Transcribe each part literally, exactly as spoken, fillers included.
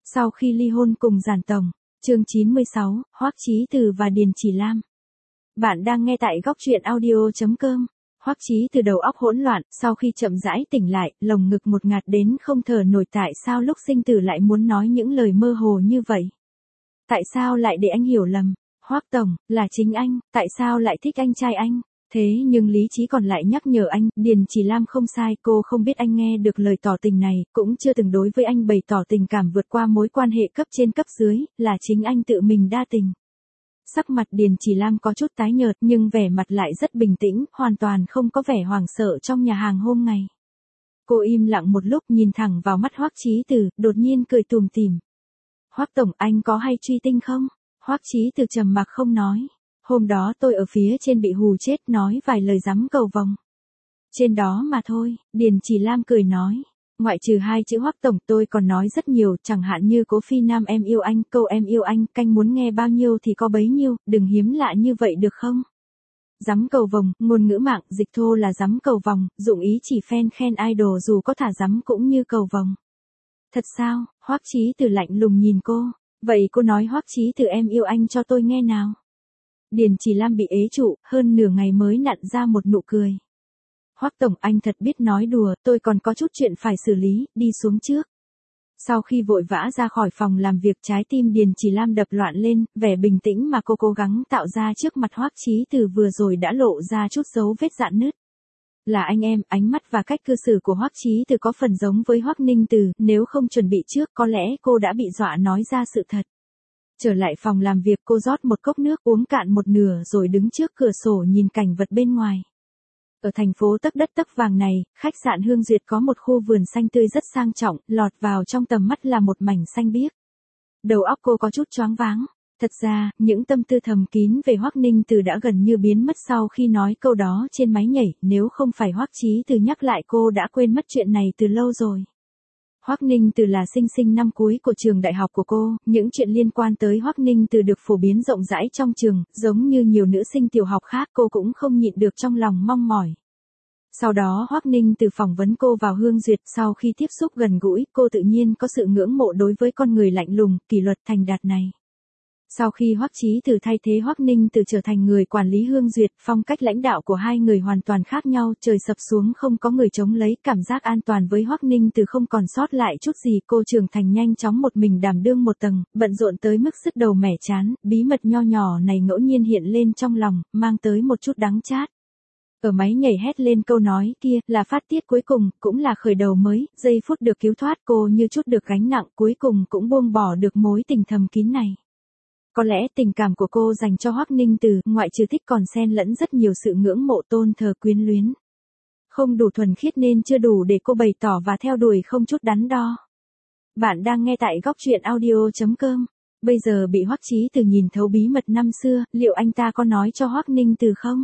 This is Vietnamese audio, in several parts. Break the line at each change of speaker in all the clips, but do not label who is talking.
Sau khi ly hôn cùng Giản Tổng, chương chín mươi sáu, Hoắc Chí Từ và Điền Chỉ Lam. Bạn đang nghe tại góc truyện audio chấm com. Hoắc Chí Từ đầu óc hỗn loạn, sau khi chậm rãi tỉnh lại, lồng ngực một ngạt đến không thở nổi. Tại sao lúc sinh tử lại muốn nói những lời mơ hồ như vậy? Tại sao lại để anh hiểu lầm? Hoắc Tổng, là chính anh, tại sao lại thích anh trai anh? Thế nhưng lý trí còn lại nhắc nhở anh, Điền Chỉ Lam không sai, cô không biết anh nghe được lời tỏ tình này, cũng chưa từng đối với anh bày tỏ tình cảm vượt qua mối quan hệ cấp trên cấp dưới, là chính anh tự mình đa tình. Sắc mặt Điền Chỉ Lam có chút tái nhợt nhưng vẻ mặt lại rất bình tĩnh, hoàn toàn không có vẻ hoảng sợ trong nhà hàng hôm ngày. Cô im lặng một lúc nhìn thẳng vào mắt Hoắc Chí Từ, đột nhiên cười tủm tỉm. Hoắc Tổng, anh có hay truy tinh không? Hoắc Chí Từ trầm mặc không nói. Hôm đó tôi ở phía trên bị hù chết, nói vài lời dám cầu vồng. Trên đó mà thôi, Điền Chỉ Lam cười nói. Ngoại trừ hai chữ Hoắc Tổng, tôi còn nói rất nhiều, chẳng hạn như Cố Phi Nam em yêu anh, câu em yêu anh, canh muốn nghe bao nhiêu thì có bấy nhiêu, đừng hiếm lạ như vậy được không? Dám cầu vồng, ngôn ngữ mạng dịch thô là dám cầu vòng, dụng ý chỉ phen khen idol dù có thả dám cũng như cầu vồng. Thật sao? Hoắc Chí Từ lạnh lùng nhìn cô. Vậy cô nói Hoắc Chí Từ em yêu anh cho tôi nghe nào. Điền Chỉ Lam bị ế trụ, hơn nửa ngày mới nặn ra một nụ cười. Hoắc Tổng, anh thật biết nói đùa, tôi còn có chút chuyện phải xử lý, đi xuống trước. Sau khi vội vã ra khỏi phòng làm việc, trái tim Điền Chỉ Lam đập loạn lên, vẻ bình tĩnh mà cô cố gắng tạo ra trước mặt Hoắc Chí Từ vừa rồi đã lộ ra chút dấu vết rạn nứt. Là anh em, ánh mắt và cách cư xử của Hoắc Chí Từ có phần giống với Hoắc Ninh Từ, nếu không chuẩn bị trước có lẽ cô đã bị dọa nói ra sự thật. Trở lại phòng làm việc, cô rót một cốc nước uống cạn một nửa rồi đứng trước cửa sổ nhìn cảnh vật bên ngoài. Ở thành phố tấc đất tấc vàng này, khách sạn Hương Duyệt có một khu vườn xanh tươi rất sang trọng, lọt vào trong tầm mắt là một mảnh xanh biếc. Đầu óc cô có chút choáng váng. Thật ra, những tâm tư thầm kín về Hoắc Ninh Từ đã gần như biến mất sau khi nói câu đó trên máy nhảy, nếu không phải Hoắc Chí Từ nhắc lại cô đã quên mất chuyện này từ lâu rồi. Hoắc Ninh Từ là sinh sinh năm cuối của trường đại học của cô, những chuyện liên quan tới Hoắc Ninh Từ được phổ biến rộng rãi trong trường, giống như nhiều nữ sinh tiểu học khác, cô cũng không nhịn được trong lòng mong mỏi. Sau đó Hoắc Ninh Từ phỏng vấn cô vào Hương Duyệt, sau khi tiếp xúc gần gũi, cô tự nhiên có sự ngưỡng mộ đối với con người lạnh lùng, kỷ luật thành đạt này. Sau khi Hoắc Chí Từ thay thế Hoắc Ninh Từ trở thành người quản lý Hương Duyệt, phong cách lãnh đạo của hai người hoàn toàn khác nhau, trời sập xuống không có người chống lấy, cảm giác an toàn với Hoắc Ninh Từ không còn sót lại chút gì. Cô trưởng thành nhanh chóng một mình đảm đương một tầng, bận rộn tới mức sứt đầu mẻ chán, bí mật nho nhỏ này ngẫu nhiên hiện lên trong lòng, mang tới một chút đắng chát. Ở máy nhảy hét lên câu nói kia, là phát tiết cuối cùng, cũng là khởi đầu mới, giây phút được cứu thoát, cô như chút được gánh nặng, cuối cùng cũng buông bỏ được mối tình thầm kín này. Có lẽ tình cảm của cô dành cho Hoắc Ninh Từ, ngoại trừ thích còn xen lẫn rất nhiều sự ngưỡng mộ tôn thờ quyến luyến. Không đủ thuần khiết nên chưa đủ để cô bày tỏ và theo đuổi không chút đắn đo. Bạn đang nghe tại góc truyện audio chấm com. Bây giờ bị Hoắc Chí Từ nhìn thấu bí mật năm xưa, liệu anh ta có nói cho Hoắc Ninh Từ không?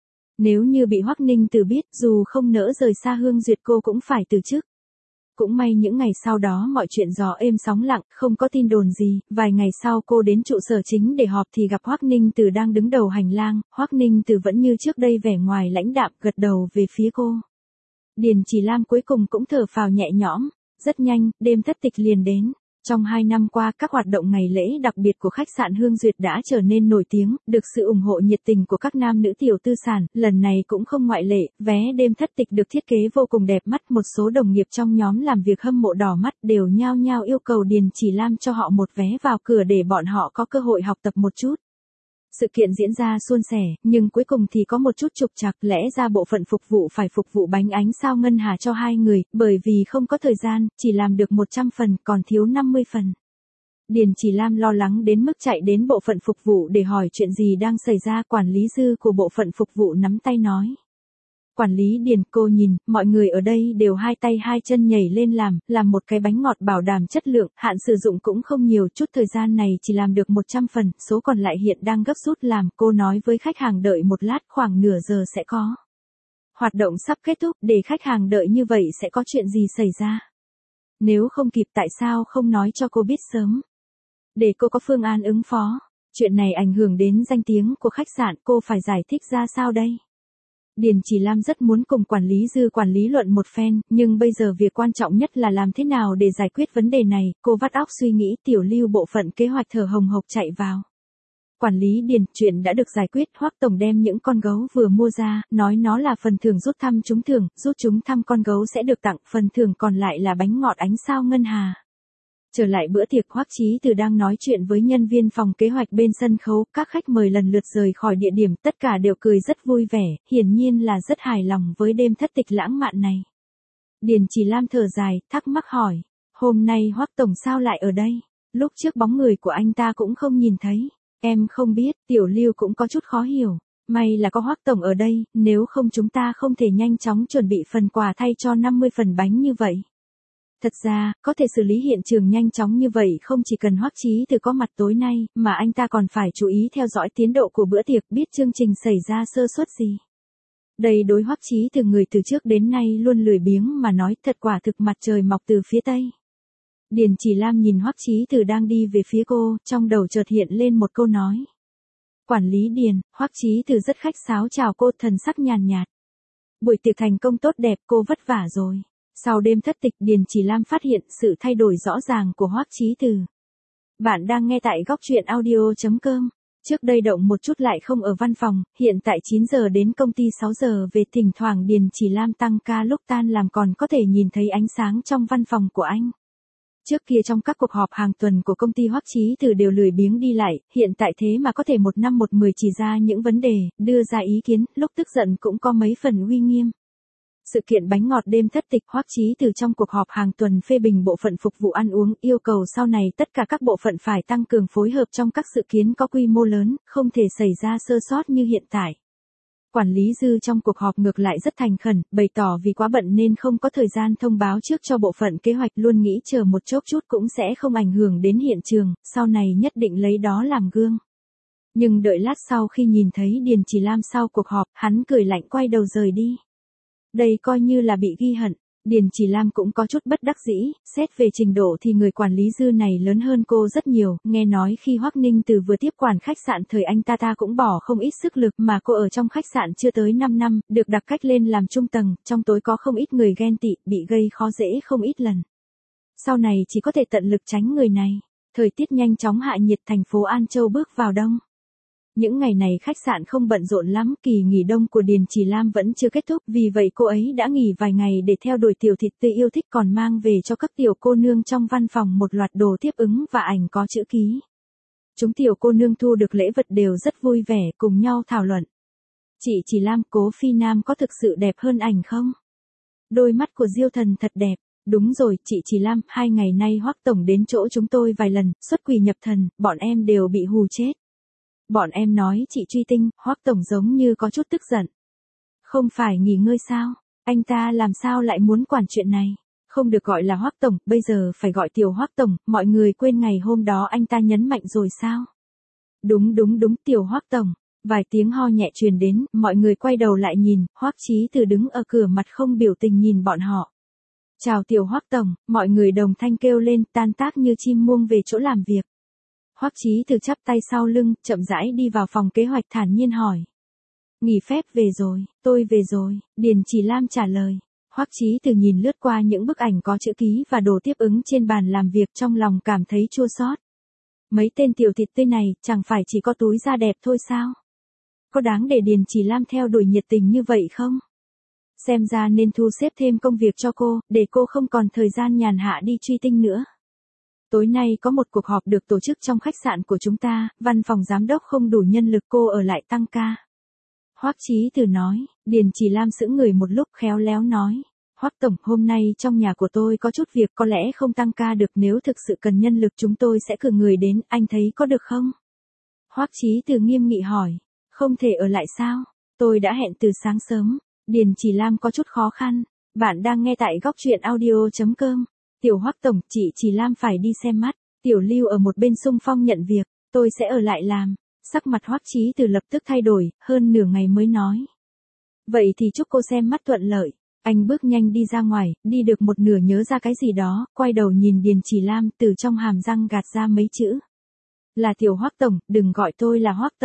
Nếu như bị Hoắc Ninh Từ biết, dù không nỡ rời xa Hương Duyệt cô cũng phải từ chức. Cũng may những ngày sau đó mọi chuyện gió êm sóng lặng, không có tin đồn gì, vài ngày sau cô đến trụ sở chính để họp thì gặp Hoắc Ninh Từ đang đứng đầu hành lang, Hoắc Ninh Từ vẫn như trước đây vẻ ngoài lãnh đạm, gật đầu về phía cô. Điền Chỉ Lam cuối cùng cũng thở phào nhẹ nhõm, rất nhanh, đêm thất tịch liền đến. Trong hai năm qua, các hoạt động ngày lễ đặc biệt của khách sạn Hương Duyệt đã trở nên nổi tiếng, được sự ủng hộ nhiệt tình của các nam nữ tiểu tư sản, lần này cũng không ngoại lệ, vé đêm thất tịch được thiết kế vô cùng đẹp mắt, một số đồng nghiệp trong nhóm làm việc hâm mộ đỏ mắt đều nhao nhao yêu cầu Điền Chỉ Lam cho họ một vé vào cửa để bọn họ có cơ hội học tập một chút. Sự kiện diễn ra suôn sẻ, nhưng cuối cùng thì có một chút trục trặc, lẽ ra bộ phận phục vụ phải phục vụ bánh ánh sao ngân hà cho hai người, bởi vì không có thời gian, chỉ làm được một trăm phần, còn thiếu năm mươi phần. Điền Chỉ Lam lo lắng đến mức chạy đến bộ phận phục vụ để hỏi chuyện gì đang xảy ra, quản lý dư của bộ phận phục vụ nắm tay nói. Quản lý Điền, cô nhìn, mọi người ở đây đều hai tay hai chân nhảy lên làm, làm một cái bánh ngọt bảo đảm chất lượng, hạn sử dụng cũng không nhiều, chút thời gian này chỉ làm được một trăm phần, số còn lại hiện đang gấp rút làm, cô nói với khách hàng đợi một lát, khoảng nửa giờ sẽ có. Hoạt động sắp kết thúc, để khách hàng đợi như vậy sẽ có chuyện gì xảy ra? Nếu không kịp tại sao không nói cho cô biết sớm? Để cô có phương án ứng phó. Chuyện này ảnh hưởng đến danh tiếng của khách sạn, cô phải giải thích ra sao đây? Điền Chỉ Lam rất muốn cùng quản lý Dư quản lý luận một phen, nhưng bây giờ việc quan trọng nhất là làm thế nào để giải quyết vấn đề này, cô vắt óc suy nghĩ. Tiểu Lưu bộ phận kế hoạch thở hồng hộc chạy vào. Quản lý Điền, chuyện đã được giải quyết. Hoắc tổng đem những con gấu vừa mua ra, nói nó là phần thưởng rút thăm trúng thưởng, rút trúng thăm con gấu sẽ được tặng, phần thưởng còn lại là bánh ngọt ánh sao ngân hà. Trở lại bữa tiệc, Hoắc Chí Từ đang nói chuyện với nhân viên phòng kế hoạch bên sân khấu, các khách mời lần lượt rời khỏi địa điểm, tất cả đều cười rất vui vẻ, hiển nhiên là rất hài lòng với đêm thất tịch lãng mạn này. Điền Chỉ Lam thở dài, thắc mắc hỏi, hôm nay Hoắc tổng sao lại ở đây? Lúc trước bóng người của anh ta cũng không nhìn thấy. Em không biết. Tiểu Lưu cũng có chút khó hiểu. May là có Hoắc tổng ở đây, nếu không chúng ta không thể nhanh chóng chuẩn bị phần quà thay cho năm mươi phần bánh như vậy. Thật ra, có thể xử lý hiện trường nhanh chóng như vậy không chỉ cần Hoắc Chí Từ có mặt tối nay, mà anh ta còn phải chú ý theo dõi tiến độ của bữa tiệc, biết chương trình xảy ra sơ suất gì. Đây đối Hoắc Chí Từ người từ trước đến nay luôn lười biếng mà nói, thật quả thực mặt trời mọc từ phía tây. Điền Chỉ Lam nhìn Hoắc Chí Từ đang đi về phía cô, trong đầu chợt hiện lên một câu nói. Quản lý Điền, Hoắc Chí Từ rất khách sáo chào cô, thần sắc nhàn nhạt. Buổi tiệc thành công tốt đẹp, cô vất vả rồi. Sau đêm thất tịch, Điền Chỉ Lam phát hiện sự thay đổi rõ ràng của Hoắc Chí Từ. Bạn đang nghe tại góc truyện audio chấm com. Trước đây động một chút lại không ở văn phòng, hiện tại chín giờ đến công ty sáu giờ về, thỉnh thoảng Điền Chỉ Lam tăng ca lúc tan làm còn có thể nhìn thấy ánh sáng trong văn phòng của anh. Trước kia trong các cuộc họp hàng tuần của công ty Hoắc Chí Từ đều lười biếng đi lại, hiện tại thế mà có thể một năm một mười chỉ ra những vấn đề, đưa ra ý kiến, lúc tức giận cũng có mấy phần uy nghiêm. Sự kiện bánh ngọt đêm thất tịch, Hoắc Chí Từ trong cuộc họp hàng tuần phê bình bộ phận phục vụ ăn uống, yêu cầu sau này tất cả các bộ phận phải tăng cường phối hợp trong các sự kiến có quy mô lớn, không thể xảy ra sơ sót như hiện tại. Quản lý Dư trong cuộc họp ngược lại rất thành khẩn, bày tỏ vì quá bận nên không có thời gian thông báo trước cho bộ phận kế hoạch, luôn nghĩ chờ một chốc chút cũng sẽ không ảnh hưởng đến hiện trường, sau này nhất định lấy đó làm gương. Nhưng đợi lát sau khi nhìn thấy Điền Chỉ Lam sau cuộc họp, hắn cười lạnh quay đầu rời đi. Đây coi như là bị ghi hận. Điền Chỉ Lam cũng có chút bất đắc dĩ, xét về trình độ thì người quản lý Dư này lớn hơn cô rất nhiều, nghe nói khi Hoắc Ninh Từ vừa tiếp quản khách sạn thời anh ta ta cũng bỏ không ít sức lực, mà cô ở trong khách sạn chưa tới năm năm, được đặc cách lên làm trung tầng, trong tối có không ít người ghen tị, bị gây khó dễ không ít lần. Sau này chỉ có thể tận lực tránh người này. Thời tiết nhanh chóng hạ nhiệt, thành phố An Châu bước vào đông. Những ngày này khách sạn không bận rộn lắm, kỳ nghỉ đông của Điền Chỉ Lam vẫn chưa kết thúc, vì vậy cô ấy đã nghỉ vài ngày để theo đuổi tiểu thịt tươi yêu thích, còn mang về cho các tiểu cô nương trong văn phòng một loạt đồ tiếp ứng và ảnh có chữ ký. Chúng tiểu cô nương thu được lễ vật đều rất vui vẻ, cùng nhau thảo luận. Chị Chỉ Lam, Cố Phi Nam có thực sự đẹp hơn ảnh không? Đôi mắt của Diêu Thần thật đẹp. Đúng rồi, chị Chỉ Lam, hai ngày nay Hoắc tổng đến chỗ chúng tôi vài lần, xuất quỷ nhập thần, bọn em đều bị hù chết. Bọn em nói chị truy tinh, Hoắc tổng giống như có chút tức giận. Không phải nghỉ ngơi sao? Anh ta làm sao lại muốn quản chuyện này? Không được gọi là Hoắc tổng, bây giờ phải gọi tiểu Hoắc tổng, mọi người quên ngày hôm đó anh ta nhấn mạnh rồi sao? Đúng đúng đúng, tiểu Hoắc tổng. Vài tiếng ho nhẹ truyền đến, mọi người quay đầu lại nhìn, Hoắc Chí Từ đứng ở cửa mặt không biểu tình nhìn bọn họ. Chào tiểu Hoắc tổng, mọi người đồng thanh kêu lên, tan tác như chim muông về chỗ làm việc. Hoắc Chí Từ chắp tay sau lưng, chậm rãi đi vào phòng kế hoạch, thản nhiên hỏi. Nghỉ phép về rồi, tôi về rồi, Điền Chỉ Lam trả lời. Hoắc Chí Từ nhìn lướt qua những bức ảnh có chữ ký và đồ tiếp ứng trên bàn làm việc, trong lòng cảm thấy chua xót. Mấy tên tiểu thịt tươi này, chẳng phải chỉ có túi da đẹp thôi sao? Có đáng để Điền Chỉ Lam theo đuổi nhiệt tình như vậy không? Xem ra nên thu xếp thêm công việc cho cô, để cô không còn thời gian nhàn hạ đi truy tinh nữa. Tối nay có một cuộc họp được tổ chức trong khách sạn của chúng ta, văn phòng giám đốc không đủ nhân lực, cô ở lại tăng ca. Hoắc Chí Từ nói. Điền Chỉ Lam sững người một lúc, khéo léo nói. Hoắc tổng, hôm nay trong nhà của tôi có chút việc, có lẽ không tăng ca được, nếu thực sự cần nhân lực chúng tôi sẽ cử người đến, anh thấy có được không? Hoắc Chí Từ nghiêm nghị hỏi. Không thể ở lại sao? Tôi đã hẹn từ sáng sớm. Điền Chỉ Lam có chút khó khăn. Bạn đang nghe tại góc truyện audio chấm com. Tiểu Hoắc tổng, chị Chỉ Lam phải đi xem mắt. Tiểu Lưu ở một bên xung phong nhận việc, tôi sẽ ở lại làm. Sắc mặt Hoắc Chí Từ lập tức thay đổi, hơn nửa ngày mới nói. Vậy thì chúc cô xem mắt thuận lợi. Anh bước nhanh đi ra ngoài, đi được một nửa nhớ ra cái gì đó, quay đầu nhìn Điền Chỉ Lam, từ trong hàm răng gạt ra mấy chữ. Là tiểu Hoắc tổng, đừng gọi tôi là Hoắc tổng.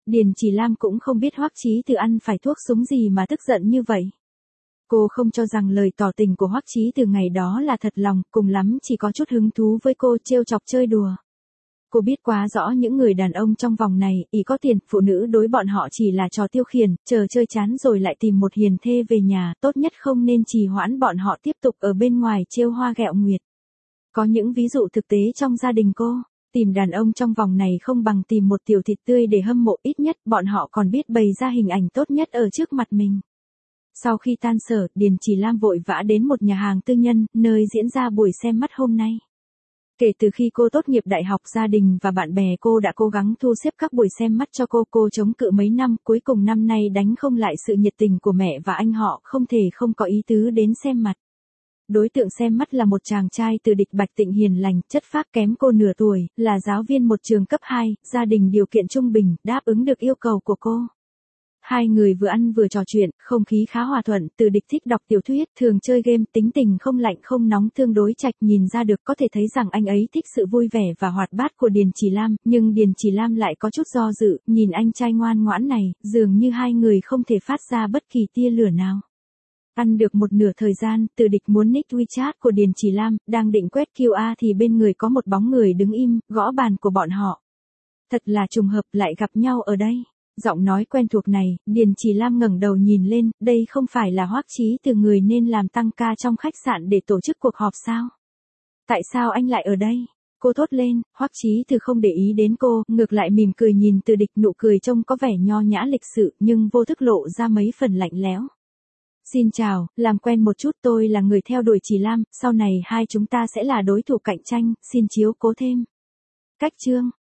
Điền Chỉ Lam cũng không biết Hoắc Chí Từ ăn phải thuốc súng gì mà tức giận như vậy. Cô không cho rằng lời tỏ tình của Hoắc Chí Từ ngày đó là thật lòng, cùng lắm chỉ có chút hứng thú với cô, trêu chọc chơi đùa. Cô biết quá rõ những người đàn ông trong vòng này, ý có tiền, phụ nữ đối bọn họ chỉ là trò tiêu khiển, chờ chơi chán rồi lại tìm một hiền thê về nhà, tốt nhất không nên trì hoãn bọn họ tiếp tục ở bên ngoài trêu hoa ghẹo nguyệt. Có những ví dụ thực tế trong gia đình cô, tìm đàn ông trong vòng này không bằng tìm một tiểu thịt tươi để hâm mộ, ít nhất bọn họ còn biết bày ra hình ảnh tốt nhất ở trước mặt mình. Sau khi tan sở, Điền Chỉ Lam vội vã đến một nhà hàng tư nhân, nơi diễn ra buổi xem mắt hôm nay. Kể từ khi cô tốt nghiệp đại học, gia đình và bạn bè cô đã cố gắng thu xếp các buổi xem mắt cho cô. Cô chống cự mấy năm, cuối cùng năm nay đánh không lại sự nhiệt tình của mẹ và anh họ, không thể không có ý tứ đến xem mặt. Đối tượng xem mắt là một chàng trai từ địch Bạch Tịnh, hiền lành, chất phác kém cô nửa tuổi, là giáo viên một trường cấp hai, gia đình điều kiện trung bình, đáp ứng được yêu cầu của cô. Hai người vừa ăn vừa trò chuyện, không khí khá hòa thuận. Từ địch thích đọc tiểu thuyết, thường chơi game, tính tình không lạnh không nóng, tương đối trạch, nhìn ra được có thể thấy rằng anh ấy thích sự vui vẻ và hoạt bát của Điền Chỉ Lam, nhưng Điền Chỉ Lam lại có chút do dự, nhìn anh trai ngoan ngoãn này, dường như hai người không thể phát ra bất kỳ tia lửa nào. Ăn được một nửa thời gian, Từ địch muốn nick WeChat của Điền Chỉ Lam, đang định quét quy rờ thì bên người có một bóng người đứng im, gõ bàn của bọn họ. Thật là trùng hợp lại gặp nhau ở đây. Giọng nói quen thuộc này, Điền Chỉ Lam ngẩng đầu nhìn lên, đây không phải là Hoắc Chí Từ người nên làm tăng ca trong khách sạn để tổ chức cuộc họp sao? Tại sao anh lại ở đây? Cô thốt lên. Hoắc Chí Từ không để ý đến cô, ngược lại mỉm cười nhìn Từ địch, nụ cười trông có vẻ nho nhã lịch sự, nhưng vô thức lộ ra mấy phần lạnh lẽo. Xin chào, làm quen một chút, tôi là người theo đuổi Chỉ Lam, sau này hai chúng ta sẽ là đối thủ cạnh tranh, xin chiếu cố thêm. Cách chương